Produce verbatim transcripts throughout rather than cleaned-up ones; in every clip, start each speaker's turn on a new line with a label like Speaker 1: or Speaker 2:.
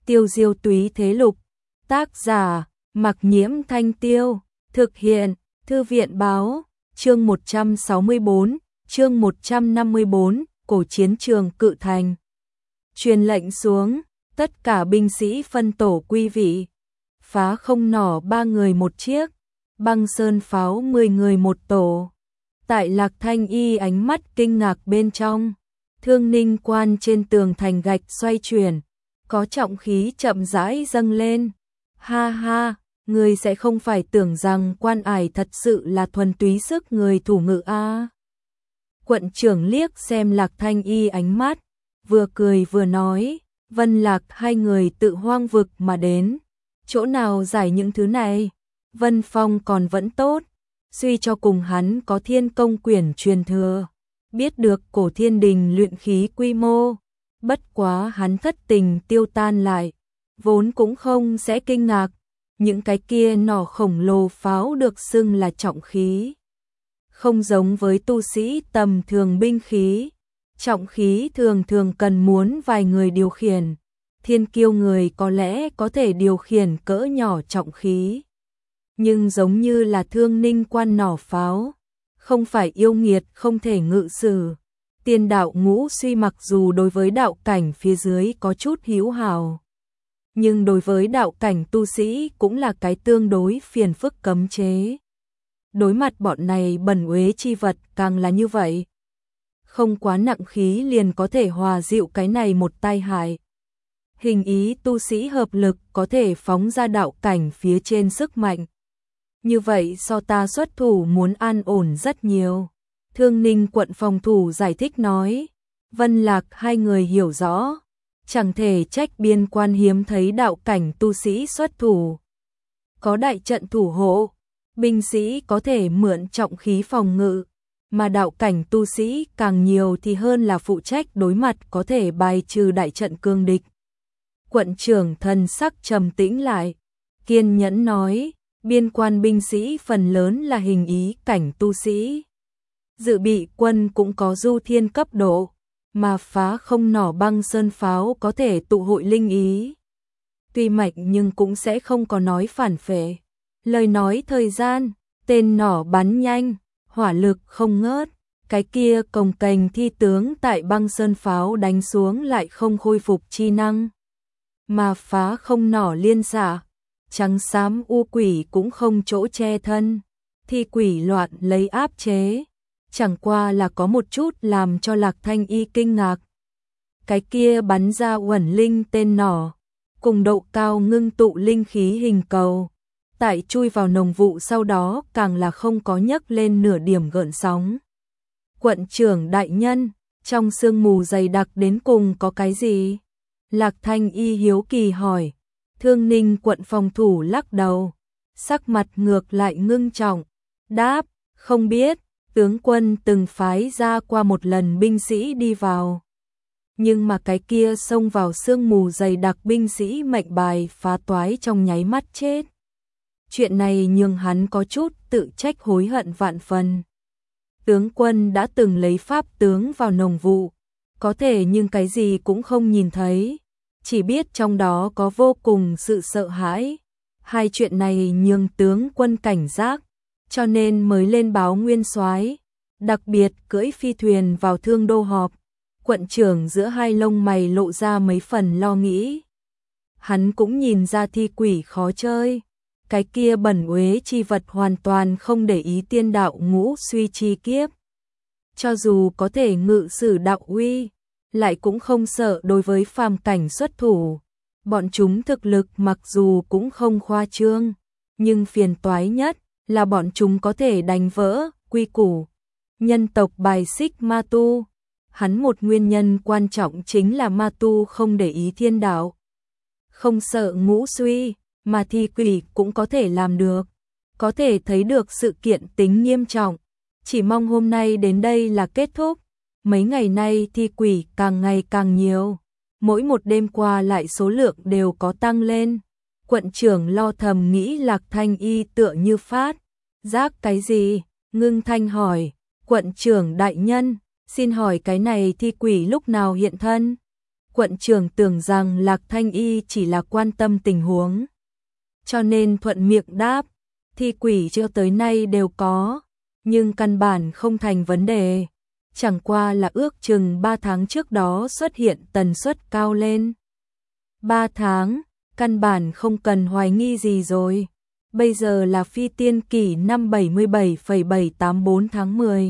Speaker 1: Tiêu diêu túy thế lục. Tác giả, Mặc Nhiễm Thanh Tiêu. Thực hiện, Thư viện Báo. Chương một trăm sáu mươi bốn, chương một trăm năm mươi bốn, cổ chiến trường Cự Thành. Truyền lệnh xuống, tất cả binh sĩ phân tổ quy vị. Phá không nỏ ba người một chiếc, băng sơn pháo mười người một tổ. Tại Lạc Thanh Y ánh mắt kinh ngạc bên trong, Thương Ninh quan trên tường thành gạch xoay chuyển, có trọng khí chậm rãi dâng lên. Ha ha, người sẽ không phải tưởng rằng quan ải thật sự là thuần túy sức người thủ ngự a. Quận trưởng liếc xem Lạc Thanh Y ánh mắt, vừa cười vừa nói, Vân Lạc hai người tự hoang vực mà đến, chỗ nào giải những thứ này. Vân Phong còn vẫn tốt, suy cho cùng hắn có thiên công quyển truyền thừa, biết được cổ thiên đình luyện khí quy mô, bất quá hắn thất tình tiêu tan lại, vốn cũng không sẽ kinh ngạc, những cái kia nỏ khổng lồ pháo được xưng là trọng khí. Không giống với tu sĩ tầm thường binh khí, trọng khí thường thường cần muốn vài người điều khiển, thiên kiêu người có lẽ có thể điều khiển cỡ nhỏ trọng khí. Nhưng giống như là Thương Ninh quan nỏ pháo, không phải yêu nghiệt không thể ngự sử. Tiên đạo ngũ suy mặc dù đối với đạo cảnh phía dưới có chút hữu hảo, nhưng đối với đạo cảnh tu sĩ cũng là cái tương đối phiền phức cấm chế. Đối mặt bọn này bẩn uế chi vật càng là như vậy. Không quá nặng khí liền có thể hòa dịu cái này một tai hại. Hình ý tu sĩ hợp lực có thể phóng ra đạo cảnh phía trên sức mạnh. Như vậy so ta xuất thủ muốn an ổn rất nhiều. Thương Ninh quận phòng thủ giải thích nói. Vân Lạc hai người hiểu rõ. Chẳng thể trách biên quan hiếm thấy đạo cảnh tu sĩ xuất thủ. Có đại trận thủ hộ, binh sĩ có thể mượn trọng khí phòng ngự, mà đạo cảnh tu sĩ càng nhiều thì hơn là phụ trách đối mặt có thể bài trừ đại trận cương địch. Quận trưởng thần sắc trầm tĩnh lại, kiên nhẫn nói, biên quan binh sĩ phần lớn là hình ý cảnh tu sĩ. Dự bị quân cũng có du thiên cấp độ, mà phá không nỏ băng sơn pháo có thể tụ hội linh ý. Tuy mạnh nhưng cũng sẽ không có nói phản phệ. Lời nói thời gian, tên nỏ bắn nhanh, hỏa lực không ngớt, cái kia cồng kềnh thi tướng tại băng sơn pháo đánh xuống lại không khôi phục chi năng. Mà phá không nỏ liên xạ, trắng xám u quỷ cũng không chỗ che thân, thi quỷ loạn lấy áp chế. Chẳng qua là có một chút làm cho Lạc Thanh Y kinh ngạc. Cái kia bắn ra uẩn linh tên nỏ, cùng độ cao ngưng tụ linh khí hình cầu, tại chui vào nồng vụ sau đó càng là không có nhấc lên nửa điểm gợn sóng. Quận trưởng đại nhân, trong sương mù dày đặc đến cùng có cái gì? Lạc Thanh Y hiếu kỳ hỏi. Thương Ninh quận phòng thủ lắc đầu, sắc mặt ngược lại ngưng trọng, đáp, không biết. Tướng quân từng phái ra qua một lần binh sĩ đi vào. Nhưng mà cái kia xông vào sương mù dày đặc binh sĩ mệnh bài phá toái trong nháy mắt chết. Chuyện này nhường hắn có chút tự trách hối hận vạn phần. Tướng quân đã từng lấy pháp tướng vào nồng vụ, có thể nhưng cái gì cũng không nhìn thấy, chỉ biết trong đó có vô cùng sự sợ hãi. Hai chuyện này nhường tướng quân cảnh giác, cho nên mới lên báo nguyên soái, đặc biệt cưỡi phi thuyền vào Thương Đô họp. Quận trưởng giữa hai lông mày lộ ra mấy phần lo nghĩ. Hắn cũng nhìn ra thi quỷ khó chơi, cái kia bẩn uế chi vật hoàn toàn không để ý tiên đạo ngũ suy chi kiếp. Cho dù có thể ngự sử đạo uy, lại cũng không sợ đối với phàm cảnh xuất thủ. Bọn chúng thực lực mặc dù cũng không khoa trương, nhưng phiền toái nhất là bọn chúng có thể đánh vỡ quy củ nhân tộc bài xích ma tu. Hắn một nguyên nhân quan trọng chính là ma tu không để ý thiên đạo, không sợ ngũ suy, mà thi quỷ cũng có thể làm được, có thể thấy được sự kiện tính nghiêm trọng. Chỉ mong hôm nay đến đây là kết thúc. Mấy ngày nay thi quỷ càng ngày càng nhiều, mỗi một đêm qua lại số lượng đều có tăng lên. Quận trưởng lo thầm nghĩ. Lạc Thanh Y tựa như phát giác cái gì, ngưng thanh hỏi, quận trưởng đại nhân, xin hỏi cái này thi quỷ lúc nào hiện thân? Quận trưởng tưởng rằng Lạc Thanh Y chỉ là quan tâm tình huống, cho nên thuận miệng đáp, thi quỷ cho tới nay đều có, nhưng căn bản không thành vấn đề. Chẳng qua là ước chừng ba tháng trước đó xuất hiện tần suất cao lên. ba tháng, căn bản không cần hoài nghi gì rồi. Bây giờ là phi tiên kỷ năm bảy mươi bảy phẩy bảy tám bốn tháng mười.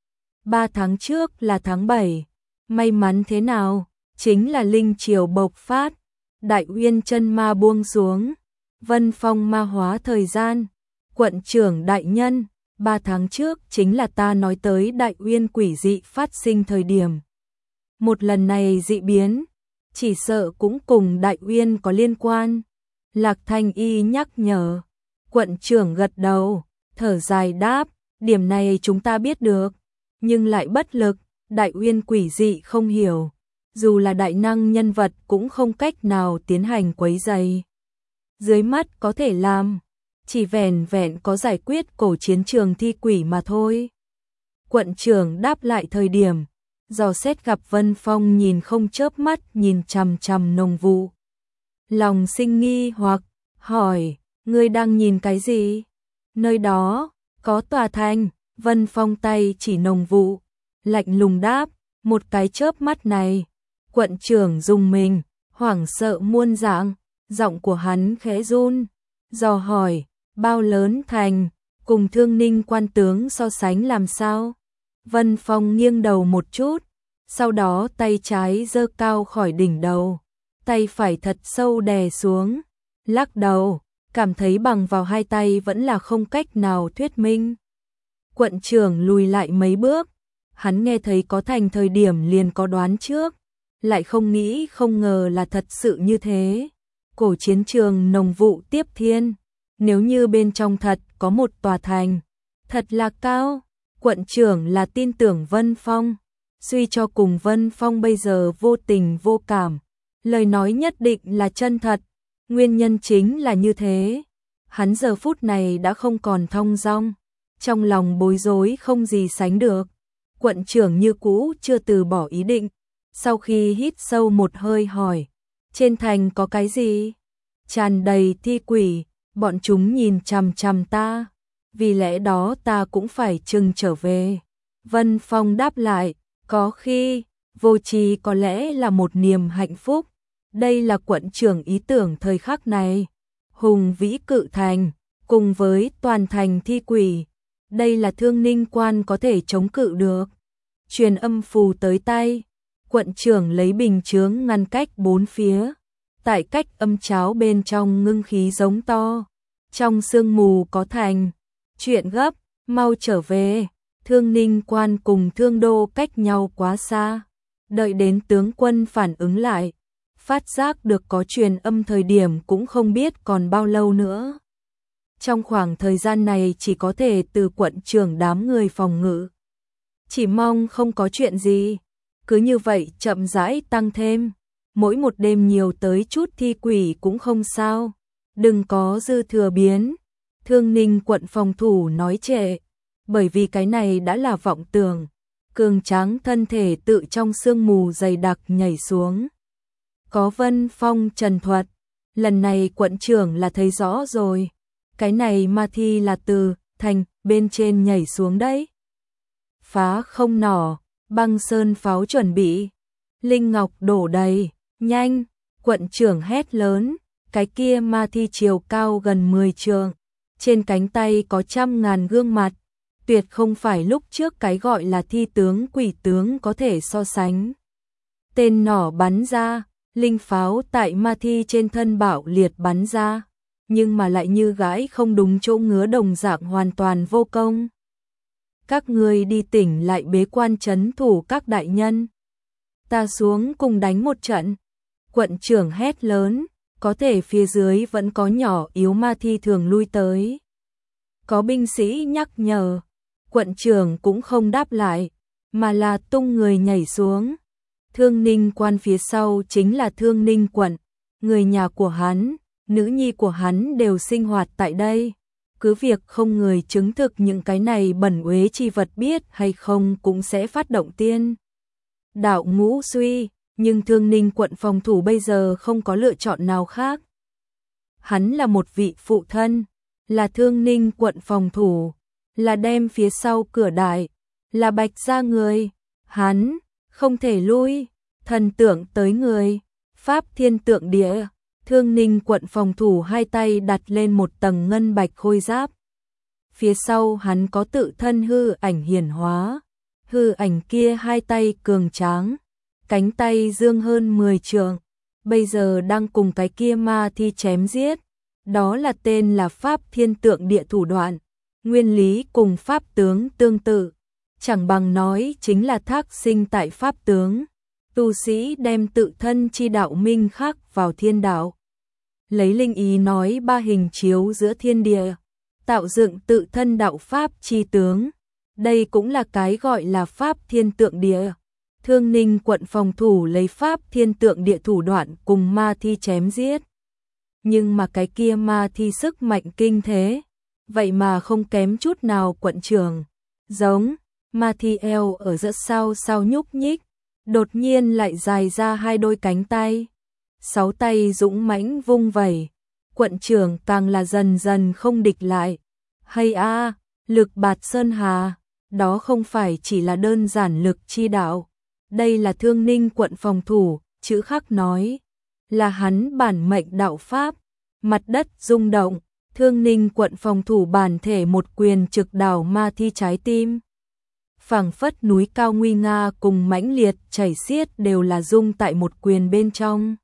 Speaker 1: ba tháng trước là tháng bảy. May mắn thế nào? Chính là linh triều bộc phát, Đại Uyên chân ma buông xuống, Vân Phong ma hóa thời gian. Quận trưởng đại nhân, ba tháng trước chính là ta nói tới Đại Uyên quỷ dị phát sinh thời điểm. Một lần này dị biến, chỉ sợ cũng cùng Đại Uyên có liên quan. Lạc Thanh Y nhắc nhở. Quận trưởng gật đầu, thở dài đáp, điểm này chúng ta biết được, nhưng lại bất lực, Đại Uyên quỷ dị không hiểu, dù là đại năng nhân vật cũng không cách nào tiến hành quấy rầy. Dưới mắt có thể làm, chỉ vẻn vẹn có giải quyết cổ chiến trường thi quỷ mà thôi. Quận trưởng đáp lại thời điểm, dò xét gặp Vân Phong nhìn không chớp mắt nhìn chằm chằm Nồng Vụ. Lòng sinh nghi hoặc, hỏi, ngươi đang nhìn cái gì? Nơi đó, có tòa thành, Vân Phong tay chỉ Nồng Vụ, lạnh lùng đáp, một cái chớp mắt này. Quận trưởng dùng mình, hoảng sợ muôn dạng, giọng của hắn khẽ run, dò hỏi, bao lớn thành, cùng Thương Ninh quan tướng so sánh làm sao? Vân Phong nghiêng đầu một chút, sau đó tay trái giơ cao khỏi đỉnh đầu, tay phải thật sâu đè xuống, lắc đầu, cảm thấy bằng vào hai tay vẫn là không cách nào thuyết minh. Quận trưởng lùi lại mấy bước, hắn nghe thấy có thành thời điểm liền có đoán trước, lại không nghĩ không ngờ là thật sự như thế. Cổ chiến trường Nồng Vụ tiếp thiên, nếu như bên trong thật có một tòa thành, thật là cao. Quận trưởng là tin tưởng Vân Phong, suy cho cùng Vân Phong bây giờ vô tình vô cảm, lời nói nhất định là chân thật, nguyên nhân chính là như thế. Hắn giờ phút này đã không còn thong dong, trong lòng bối rối không gì sánh được. Quận trưởng như cũ chưa từ bỏ ý định, sau khi hít sâu một hơi hỏi, trên thành có cái gì? Tràn đầy thi quỷ, bọn chúng nhìn chằm chằm ta, vì lẽ đó ta cũng phải trừng trở về. Vân Phong đáp lại, có khi, vô trì có lẽ là một niềm hạnh phúc. Đây là quận trưởng ý tưởng thời khắc này. Hùng vĩ cự thành, cùng với toàn thành thi quỷ, đây là Thương Ninh quan có thể chống cự được. Truyền âm phù tới tay, quận trưởng lấy bình chướng ngăn cách bốn phía, tại cách âm cháo bên trong ngưng khí giống to, trong sương mù có thành. Chuyện gấp, mau trở về, Thương Ninh quan cùng Thương Đô cách nhau quá xa. Đợi đến tướng quân phản ứng lại, phát giác được có truyền âm thời điểm cũng không biết còn bao lâu nữa. Trong khoảng thời gian này chỉ có thể từ quận trưởng đám người phòng ngự. Chỉ mong không có chuyện gì, cứ như vậy chậm rãi tăng thêm, mỗi một đêm nhiều tới chút thi quỷ cũng không sao, đừng có dư thừa biến. Thương Ninh quận phòng thủ nói trệ, bởi vì cái này đã là vọng tưởng. Cường tráng thân thể tự trong sương mù dày đặc nhảy xuống. Có Vân Phong trần thuật, lần này quận trưởng là thấy rõ rồi, cái này ma thi là từ thành bên trên nhảy xuống đấy. Phá không nỏ, băng sơn pháo chuẩn bị, linh ngọc đổ đầy, nhanh, quận trưởng hét lớn, cái kia ma thi chiều cao gần mười trượng, trên cánh tay có trăm ngàn gương mặt, tuyệt không phải lúc trước cái gọi là thi tướng quỷ tướng có thể so sánh. Tên nỏ bắn ra, linh pháo tại ma thi trên thân bạo liệt bắn ra, nhưng mà lại như gãi không đúng chỗ ngứa đồng dạng hoàn toàn vô công. Các ngươi đi tỉnh lại bế quan trấn thủ các đại nhân. Ta xuống cùng đánh một trận. Quận trưởng hét lớn, có thể phía dưới vẫn có nhỏ yếu ma thi thường lui tới. Có binh sĩ nhắc nhở, quận trưởng cũng không đáp lại, mà là tung người nhảy xuống. Thương Ninh quan phía sau chính là Thương Ninh quận, người nhà của hắn, nữ nhi của hắn đều sinh hoạt tại đây. Cứ việc không người chứng thực những cái này bẩn uế chi vật biết hay không cũng sẽ phát động tiên đạo ngũ suy, Nhưng Thương Ninh quận phòng thủ bây giờ không có lựa chọn nào khác. Hắn là một vị phụ thân, là Thương Ninh quận phòng thủ, là đem phía sau cửa đại, là Bạch gia người, hắn không thể lui, thần tượng tới người, pháp thiên tượng địa. Thương Ninh quận phòng thủ hai tay đặt lên một tầng ngân bạch khôi giáp. Phía sau hắn có tự thân hư ảnh hiển hóa, hư ảnh kia hai tay cường tráng, cánh tay dương hơn mười trượng, bây giờ đang cùng cái kia ma thi chém giết. Đó là tên là pháp thiên tượng địa thủ đoạn, nguyên lý cùng pháp tướng tương tự, chẳng bằng nói chính là thác sinh tại pháp tướng. Tu sĩ đem tự thân chi đạo minh khắc vào thiên đạo, lấy linh ý nói ba hình chiếu giữa thiên địa, tạo dựng tự thân đạo pháp chi tướng. Đây cũng là cái gọi là pháp thiên tượng địa. Thương Ninh quận phòng thủ lấy pháp thiên tượng địa thủ đoạn cùng ma thi chém giết. Nhưng mà cái kia ma thi sức mạnh kinh thế, vậy mà không kém chút nào quận trưởng. Giống, ma thi eo ở giữa sau sau nhúc nhích, đột nhiên lại dài ra hai đôi cánh tay. Sáu tay dũng mãnh vung vẩy, quận trưởng càng là dần dần không địch lại. Hay a, lực bạt sơn hà, đó không phải chỉ là đơn giản lực chi đạo. Đây là Thương Ninh quận phòng thủ, chữ khắc nói, là hắn bản mệnh đạo pháp. Mặt đất rung động, Thương Ninh quận phòng thủ bản thể một quyền trực đảo ma thi trái tim. Phảng phất núi cao nguy nga cùng mãnh liệt chảy xiết đều là rung tại một quyền bên trong.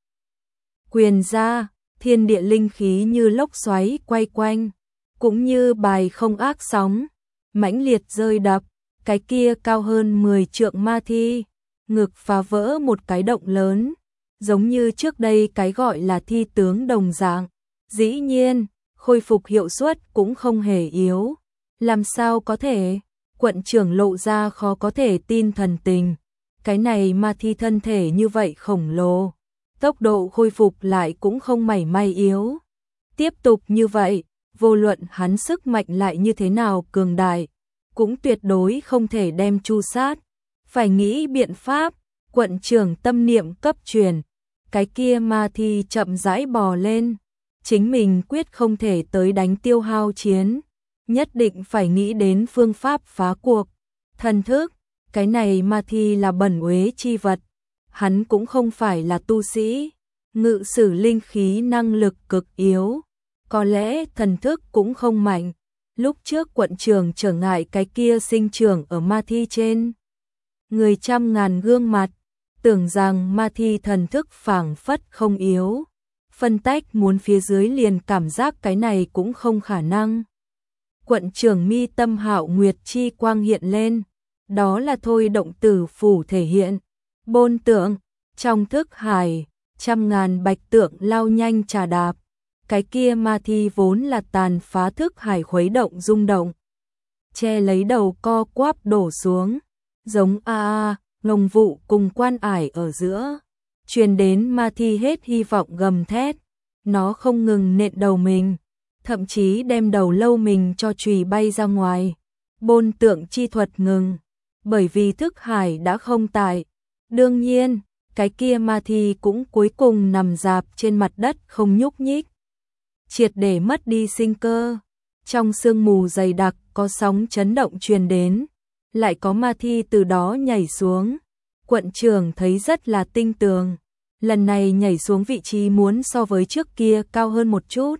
Speaker 1: Quyền ra, thiên địa linh khí như lốc xoáy quay quanh, cũng như bài không ác sóng, mãnh liệt rơi đập, cái kia cao hơn mười trượng ma thi, ngực phá vỡ một cái động lớn, giống như trước đây cái gọi là thi tướng đồng dạng. Dĩ nhiên, khôi phục hiệu suất cũng không hề yếu. Làm sao có thể? Quận trưởng lộ ra khó có thể tin thần tình. Cái này ma thi thân thể như vậy khổng lồ, tốc độ khôi phục lại cũng không mảy may yếu. Tiếp tục như vậy, vô luận hắn sức mạnh lại như thế nào cường đại, cũng tuyệt đối không thể đem chu sát. Phải nghĩ biện pháp. Quận trưởng tâm niệm cấp truyền, cái kia ma thi chậm rãi bò lên. Chính mình quyết không thể tới đánh tiêu hao chiến, nhất định phải nghĩ đến phương pháp phá cuộc. Thần thức, cái này ma thi là bẩn uế chi vật, hắn cũng không phải là tu sĩ, ngự sử linh khí năng lực cực yếu, có lẽ thần thức cũng không mạnh. Lúc trước quận trưởng trở ngại cái kia sinh trưởng ở ma thi trên người trăm ngàn gương mặt, tưởng rằng ma thi thần thức phảng phất không yếu. Phân tách muốn phía dưới liền cảm giác cái này cũng không khả năng. Quận trưởng mi tâm hạo nguyệt chi quang hiện lên, đó là thôi động tử phủ thể hiện. Bôn tượng, trong thức hải, trăm ngàn bạch tượng lao nhanh trà đạp. Cái kia ma thi vốn là tàn phá thức hải khuấy động rung động, che lấy đầu co quắp đổ xuống, giống a a, ngông vụ cùng quan ải ở giữa. Truyền đến ma thi hết hy vọng gầm thét, nó không ngừng nện đầu mình, thậm chí đem đầu lâu mình cho chùy bay ra ngoài. Bôn tượng chi thuật ngừng, bởi vì thức hải đã không tại. Đương nhiên, cái kia ma thi cũng cuối cùng nằm dạp trên mặt đất không nhúc nhích, triệt để mất đi sinh cơ. Trong sương mù dày đặc có sóng chấn động truyền đến, lại có ma thi từ đó nhảy xuống. Quận trưởng thấy rất là tinh tường, lần này nhảy xuống vị trí muốn so với trước kia cao hơn một chút.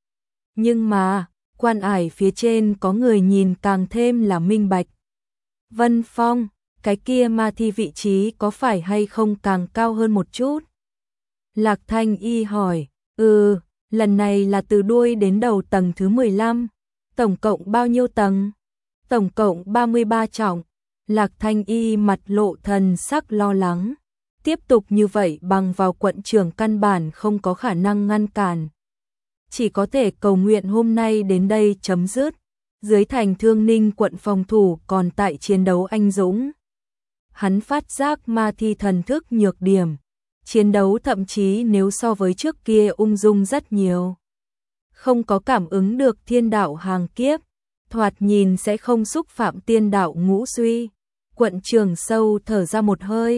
Speaker 1: Nhưng mà, quan ải phía trên có người nhìn càng thêm là minh bạch. Vân Phong, cái kia ma thi vị trí có phải hay không càng cao hơn một chút? Lạc Thanh Y hỏi, ừ, lần này là từ đuôi đến đầu tầng thứ mười lăm, tổng cộng bao nhiêu tầng? Tổng cộng ba mươi ba trọng. Lạc Thanh Y mặt lộ thần sắc lo lắng. Tiếp tục như vậy bằng vào quận trưởng căn bản không có khả năng ngăn cản. Chỉ có thể cầu nguyện hôm nay đến đây chấm dứt. Dưới thành Thương Ninh quận phòng thủ còn tại chiến đấu anh dũng. Hắn phát giác ma thi thần thức nhược điểm. Chiến đấu thậm chí nếu so với trước kia ung dung rất nhiều. Không có cảm ứng được thiên đạo hàng kiếp, thoạt nhìn sẽ không xúc phạm tiên đạo ngũ suy. Quận trưởng sâu thở ra một hơi,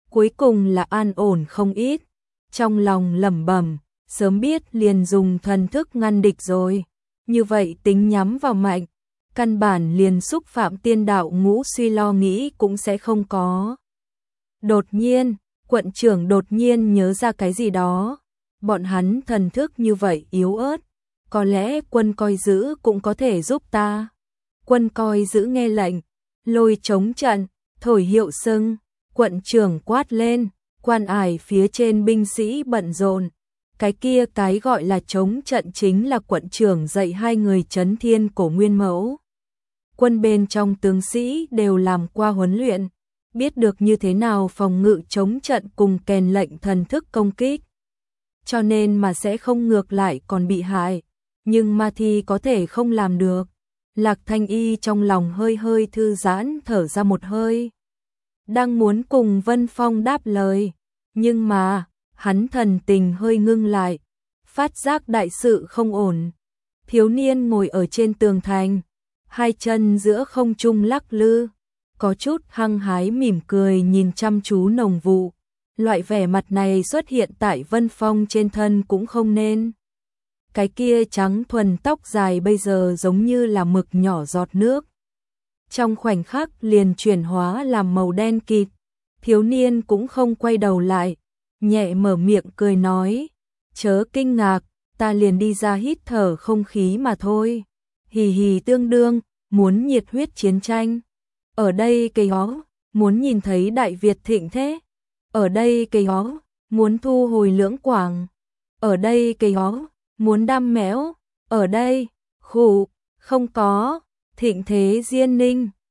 Speaker 1: cuối cùng là an ổn không ít, trong lòng lẩm bẩm, sớm biết liền dùng thần thức ngăn địch rồi, như vậy tính nhắm vào mạnh, căn bản liền xúc phạm tiên đạo ngũ suy lo nghĩ cũng sẽ không có. Đột nhiên, quận trưởng đột nhiên nhớ ra cái gì đó, bọn hắn thần thức như vậy yếu ớt, có lẽ quân coi giữ cũng có thể giúp ta. Quân coi giữ nghe lệnh, lôi chống trận, thổi hiệu sưng, quận trưởng quát lên, quan ải phía trên binh sĩ bận rộn. Cái kia cái gọi là chống trận chính là quận trưởng dạy hai người trấn thiên cổ nguyên mẫu. Quân bên trong tướng sĩ đều làm qua huấn luyện, biết được như thế nào phòng ngự chống trận cùng kèn lệnh thần thức công kích. Cho nên mà sẽ không ngược lại còn bị hại, nhưng ma thi có thể không làm được. Lạc Thanh Y trong lòng hơi hơi thư giãn thở ra một hơi. Đang muốn cùng Vân Phong đáp lời, nhưng mà, hắn thần tình hơi ngưng lại, phát giác đại sự không ổn. Thiếu niên ngồi ở trên tường thành, hai chân giữa không trung lắc lư, có chút hăng hái mỉm cười nhìn chăm chú Nồng Vụ. Loại vẻ mặt này xuất hiện tại Vân Phong trên thân cũng không nên. Cái kia trắng thuần tóc dài bây giờ giống như là mực nhỏ giọt nước. Trong khoảnh khắc liền chuyển hóa làm màu đen kịt, thiếu niên cũng không quay đầu lại, nhẹ mở miệng cười nói, chớ kinh ngạc, ta liền đi ra hít thở không khí mà thôi. Hì hì tương đương, muốn nhiệt huyết chiến tranh. Ở đây cây ó, muốn nhìn thấy Đại Việt thịnh thế. Ở đây cây ó, muốn thu hồi Lưỡng Quảng. Ở đây cây ó, muốn đam mẽo. Ở đây, khủ, không có, thịnh thế Diên Ninh.